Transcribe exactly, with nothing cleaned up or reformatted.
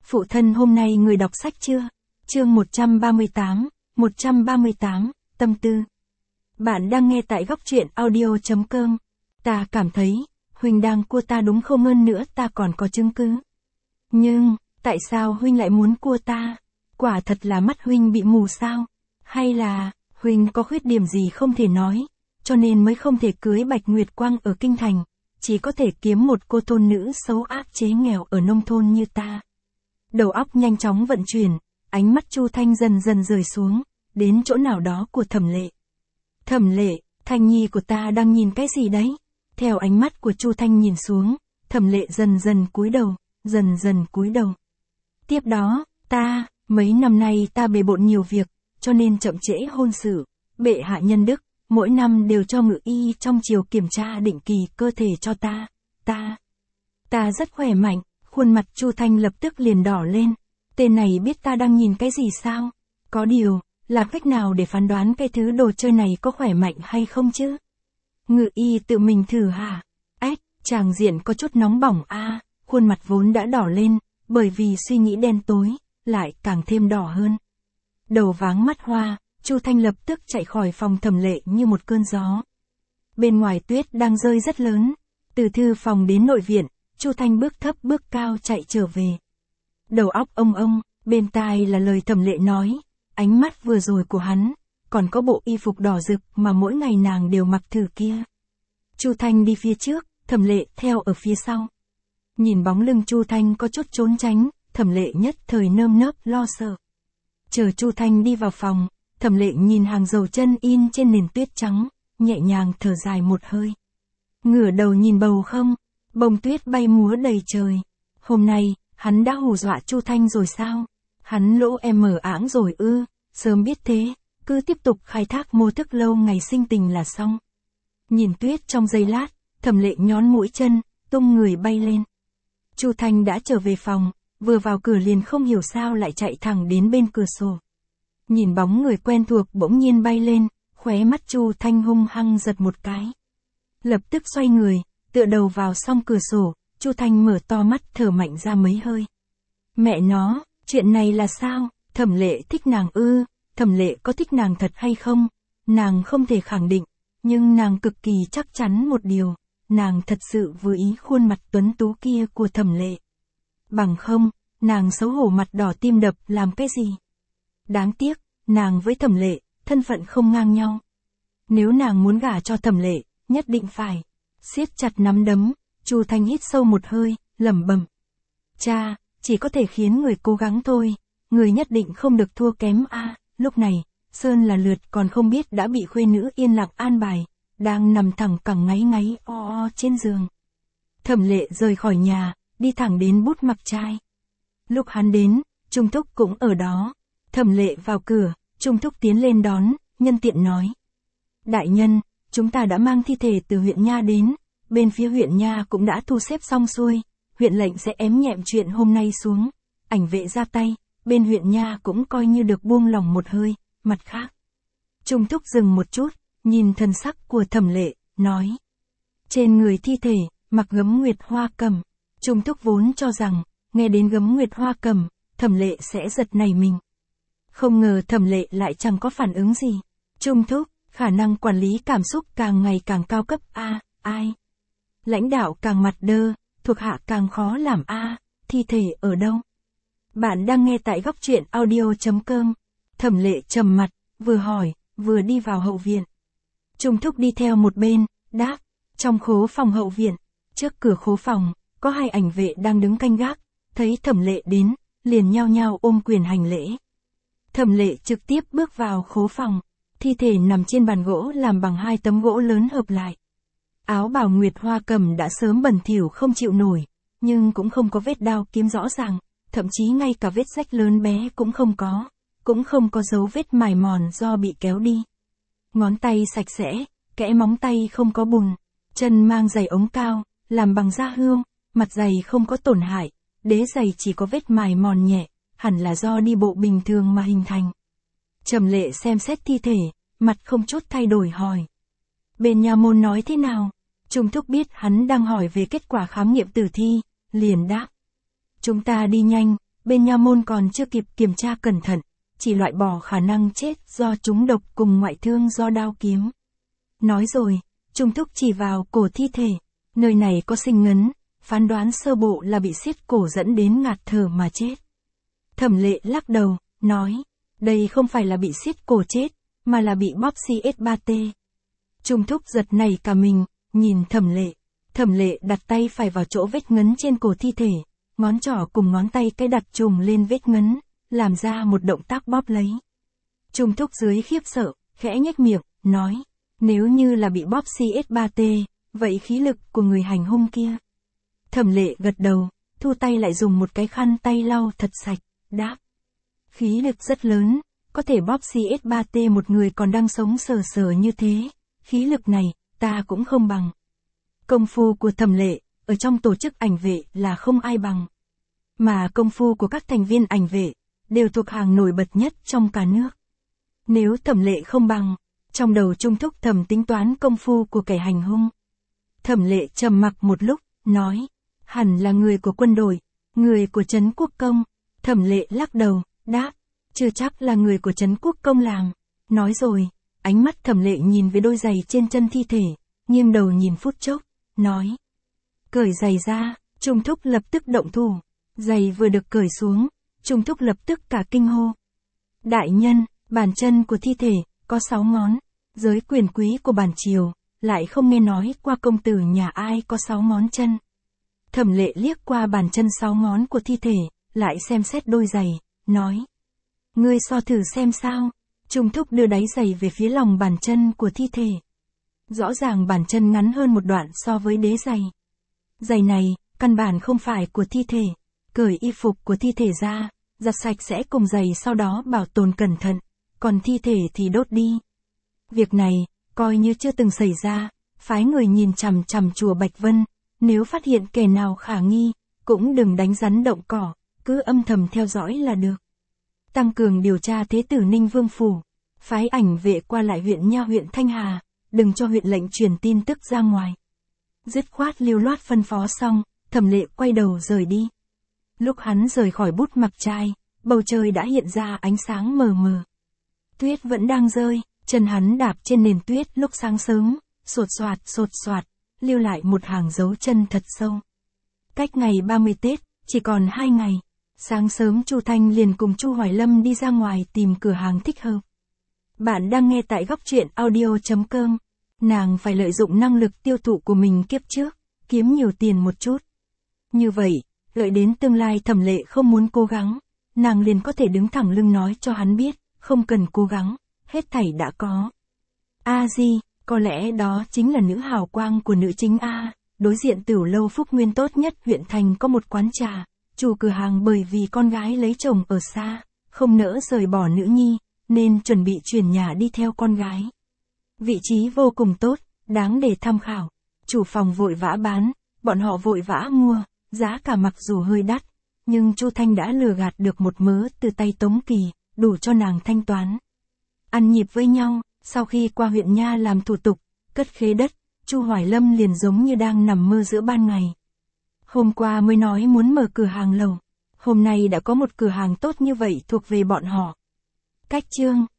Phụ thân hôm nay người đọc sách chưa? Chương một trăm ba mươi tám, một trăm ba mươi tám, tâm tư. Bạn đang nghe tại góc truyện audio chấm com. Ta cảm thấy, Huynh đang cua ta đúng không, hơn nữa ta còn có chứng cứ. Nhưng, tại sao Huynh lại muốn cua ta? Quả thật là mắt Huynh bị mù sao? Hay là, Huynh có khuyết điểm gì không thể nói, cho nên mới không thể cưới Bạch Nguyệt Quang ở kinh thành, chỉ có thể kiếm một cô thôn nữ xấu ác chế nghèo ở nông thôn như ta. Đầu óc nhanh chóng vận chuyển, ánh mắt Chu Thanh dần dần rời xuống, đến chỗ nào đó của Thẩm Lệ. Thẩm Lệ, Thanh nhi của ta đang nhìn cái gì đấy? Theo ánh mắt của Chu Thanh nhìn xuống, Thẩm Lệ dần dần cúi đầu, dần dần cúi đầu. Tiếp đó, ta, mấy năm nay ta bề bộn nhiều việc, cho nên chậm trễ hôn sự. Bệ hạ nhân đức, mỗi năm đều cho ngự y trong triều kiểm tra định kỳ cơ thể cho ta. Ta, ta rất khỏe mạnh. Khuôn mặt Chu Thanh lập tức liền đỏ lên. Tên này biết ta đang nhìn cái gì sao? Có điều, làm cách nào để phán đoán cái thứ đồ chơi này có khỏe mạnh hay không chứ? Ngự y tự mình thử hả? Ếch, tràng diện có chút nóng bỏng a. À, khuôn mặt vốn đã đỏ lên, bởi vì suy nghĩ đen tối, lại càng thêm đỏ hơn. Đầu váng mắt hoa, Chu Thanh lập tức chạy khỏi phòng Thẩm Lệ như một cơn gió. Bên ngoài tuyết đang rơi rất lớn, từ thư phòng đến nội viện, Chu Thanh bước thấp bước cao chạy trở về. Đầu óc ông ông, bên tai là lời Thẩm Lệ nói, ánh mắt vừa rồi của hắn, còn có bộ y phục đỏ rực mà mỗi ngày nàng đều mặc thử kia. Chu Thanh đi phía trước, Thẩm Lệ theo ở phía sau. Nhìn bóng lưng Chu Thanh có chút trốn tránh, Thẩm Lệ nhất thời nơm nớp lo sợ. Chờ Chu Thanh đi vào phòng, Thẩm Lệ nhìn hàng dầu chân in trên nền tuyết trắng, nhẹ nhàng thở dài một hơi. Ngửa đầu nhìn bầu không, bông tuyết bay múa đầy trời. Hôm nay, hắn đã hù dọa Chu Thanh rồi sao? Hắn lỗ em mở áng rồi ư? Sớm biết thế, cứ tiếp tục khai thác mô thức lâu ngày sinh tình là xong. Nhìn tuyết trong giây lát, Thẩm Lệ nhón mũi chân, tung người bay lên. Chu Thanh đã trở về phòng, vừa vào cửa liền không hiểu sao lại chạy thẳng đến bên cửa sổ. Nhìn bóng người quen thuộc bỗng nhiên bay lên, khóe mắt Chu Thanh hung hăng giật một cái. Lập tức xoay người, tựa đầu vào song cửa sổ, Chu Thanh mở to mắt thở mạnh ra mấy hơi. Mẹ nó, chuyện này là sao? Thẩm Lệ thích nàng ư? Thẩm Lệ có thích nàng thật hay không? Nàng không thể khẳng định, nhưng nàng cực kỳ chắc chắn một điều, nàng thật sự vừa ý khuôn mặt tuấn tú kia của Thẩm Lệ. Bằng không, nàng xấu hổ mặt đỏ tim đập làm cái gì? Đáng tiếc, nàng với Thẩm Lệ, thân phận không ngang nhau. Nếu nàng muốn gả cho Thẩm Lệ, nhất định phải siết chặt nắm đấm. Chu Thanh hít sâu một hơi, lẩm bẩm. Cha, chỉ có thể khiến người cố gắng thôi, người nhất định không được thua kém a. À, lúc này, Sơn là lượt còn không biết đã bị khuê nữ yên lặng an bài, đang nằm thẳng cẳng ngáy ngáy o o trên giường. Thẩm Lệ rời khỏi nhà, đi thẳng đến bút mặc trai. Lúc hắn đến, Trung Thúc cũng ở đó. Thẩm Lệ vào cửa, Trung Thúc tiến lên đón, nhân tiện nói. Đại nhân, chúng ta đã mang thi thể từ huyện Nha đến, bên phía huyện Nha cũng đã thu xếp xong xuôi, huyện lệnh sẽ ém nhẹm chuyện hôm nay xuống, ảnh vệ ra tay, bên huyện Nha cũng coi như được buông lòng một hơi, mặt khác. Trung Thúc dừng một chút, nhìn thần sắc của Thẩm Lệ, nói. Trên người thi thể, mặc gấm nguyệt hoa cầm. Trung Thúc vốn cho rằng, nghe đến gấm nguyệt hoa cầm, Thẩm Lệ sẽ giật nảy mình. Không ngờ Thẩm Lệ lại chẳng có phản ứng gì. Trung Thúc, khả năng quản lý cảm xúc càng ngày càng cao cấp a. À, ai? Lãnh đạo càng mặt đơ, thuộc hạ càng khó làm a. À, thi thể ở đâu? Bạn đang nghe tại góc truyện audio chấm com. Thẩm Lệ trầm mặt, vừa hỏi, vừa đi vào hậu viện. Trung Thúc đi theo một bên, đáp, trong khố phòng hậu viện, trước cửa khố phòng, có hai ảnh vệ đang đứng canh gác, thấy Thẩm Lệ đến, liền nhao nhao ôm quyền hành lễ. Thẩm Lệ trực tiếp bước vào khố phòng, thi thể nằm trên bàn gỗ làm bằng hai tấm gỗ lớn hợp lại. Áo bào nguyệt hoa cầm đã sớm bẩn thỉu không chịu nổi, nhưng cũng không có vết đao kiếm rõ ràng, thậm chí ngay cả vết rách lớn bé cũng không có, cũng không có dấu vết mài mòn do bị kéo đi. Ngón tay sạch sẽ, kẽ móng tay không có bùn, chân mang giày ống cao, làm bằng da hươu, mặt giày không có tổn hại, đế giày chỉ có vết mài mòn nhẹ, hẳn là do đi bộ bình thường mà hình thành. Trầm Lệ xem xét thi thể, mặt không chút thay đổi hỏi. Bên nha môn nói thế nào? Trung Thúc biết hắn đang hỏi về kết quả khám nghiệm tử thi, liền đáp. Chúng ta đi nhanh, bên nha môn còn chưa kịp kiểm tra cẩn thận, chỉ loại bỏ khả năng chết do trúng độc cùng ngoại thương do đao kiếm. Nói rồi, Trung Thúc chỉ vào cổ thi thể, nơi này có sinh ngấn, phán đoán sơ bộ là bị siết cổ dẫn đến ngạt thở mà chết. Thẩm Lệ lắc đầu, nói, đây không phải là bị siết cổ chết, mà là bị bóp xê ét ba tê. Trung Thúc giật nảy cả mình, nhìn Thẩm Lệ. Thẩm Lệ đặt tay phải vào chỗ vết ngấn trên cổ thi thể, ngón trỏ cùng ngón tay cái đặt trùng lên vết ngấn, làm ra một động tác bóp lấy. Trung Thúc dưới khiếp sợ, khẽ nhếch miệng, nói, nếu như là bị bóp xê ét ba tê, vậy khí lực của người hành hung kia. Thẩm Lệ gật đầu, thu tay lại dùng một cái khăn tay lau thật sạch, đáp. Khí lực rất lớn, có thể bóp xê ét ba tê một người còn đang sống sờ sờ như thế, khí lực này, ta cũng không bằng. Công phu của Thẩm Lệ, ở trong tổ chức ảnh vệ là không ai bằng. Mà công phu của các thành viên ảnh vệ, đều thuộc hàng nổi bật nhất trong cả nước. Nếu Thẩm Lệ không bằng, trong đầu Trung Thúc thầm tính toán công phu của kẻ hành hung. Thẩm Lệ trầm mặc một lúc, nói, hẳn là người của quân đội, người của Trấn Quốc Công. Thẩm Lệ lắc đầu, đáp, chưa chắc là người của Trấn Quốc Công làm. Nói rồi, ánh mắt Thẩm Lệ nhìn về đôi giày trên chân thi thể, nghiêng đầu nhìn phút chốc, nói. Cởi giày ra, Trung Thúc lập tức động thủ. Giày vừa được cởi xuống, Trung Thúc lập tức cả kinh hô. Đại nhân, bàn chân của thi thể, có sáu ngón. Giới quyền quý của bản triều, lại không nghe nói qua công tử nhà ai có sáu ngón chân. Thẩm Lệ liếc qua bàn chân sáu ngón của thi thể, lại xem xét đôi giày, nói. Ngươi so thử xem sao. Trung Thúc đưa đáy giày về phía lòng bàn chân của thi thể. Rõ ràng bàn chân ngắn hơn một đoạn so với đế giày. Giày này, căn bản không phải của thi thể. Cởi y phục của thi thể ra, giặt sạch sẽ cùng giày sau đó bảo tồn cẩn thận, còn thi thể thì đốt đi. Việc này, coi như chưa từng xảy ra, phái người nhìn chằm chằm chùa Bạch Vân, nếu phát hiện kẻ nào khả nghi, cũng đừng đánh rắn động cỏ, cứ âm thầm theo dõi là được. Tăng cường điều tra thế tử Ninh Vương Phủ, phái ảnh vệ qua lại huyện Nha huyện Thanh Hà, đừng cho huyện lệnh truyền tin tức ra ngoài. Dứt khoát lưu loát phân phó xong, Thẩm Lệ quay đầu rời đi. Lúc hắn rời khỏi bút mặc trai, bầu trời đã hiện ra ánh sáng mờ mờ. Tuyết vẫn đang rơi, chân hắn đạp trên nền tuyết lúc sáng sớm, sột soạt sột soạt, lưu lại một hàng dấu chân thật sâu. Cách ngày ba mươi Tết, chỉ còn hai ngày. Sáng sớm Chu Thanh liền cùng Chu Hoài Lâm đi ra ngoài tìm cửa hàng thích hợp. Bạn đang nghe tại góc truyện audio chấm com. Nàng phải lợi dụng năng lực tiêu thụ của mình kiếp trước, kiếm nhiều tiền một chút. Như vậy, lợi đến tương lai Thẩm Lệ không muốn cố gắng, nàng liền có thể đứng thẳng lưng nói cho hắn biết, không cần cố gắng, hết thảy đã có. A Di, có lẽ đó chính là nữ hào quang của nữ chính A. Đối diện Tửu lâu Phúc Nguyên tốt nhất huyện thành có một quán trà, chủ cửa hàng bởi vì con gái lấy chồng ở xa, không nỡ rời bỏ nữ nhi, nên chuẩn bị chuyển nhà đi theo con gái. Vị trí vô cùng tốt, đáng để tham khảo. Chủ phòng vội vã bán, bọn họ vội vã mua, giá cả mặc dù hơi đắt, nhưng Chu Thanh đã lừa gạt được một mớ từ tay Tống Kỳ, đủ cho nàng thanh toán. Ăn nhịp với nhau, sau khi qua huyện Nha làm thủ tục, cất khế đất, Chu Hoài Lâm liền giống như đang nằm mơ giữa ban ngày. Hôm qua mới nói muốn mở cửa hàng lầu, hôm nay đã có một cửa hàng tốt như vậy thuộc về bọn họ. Cách chương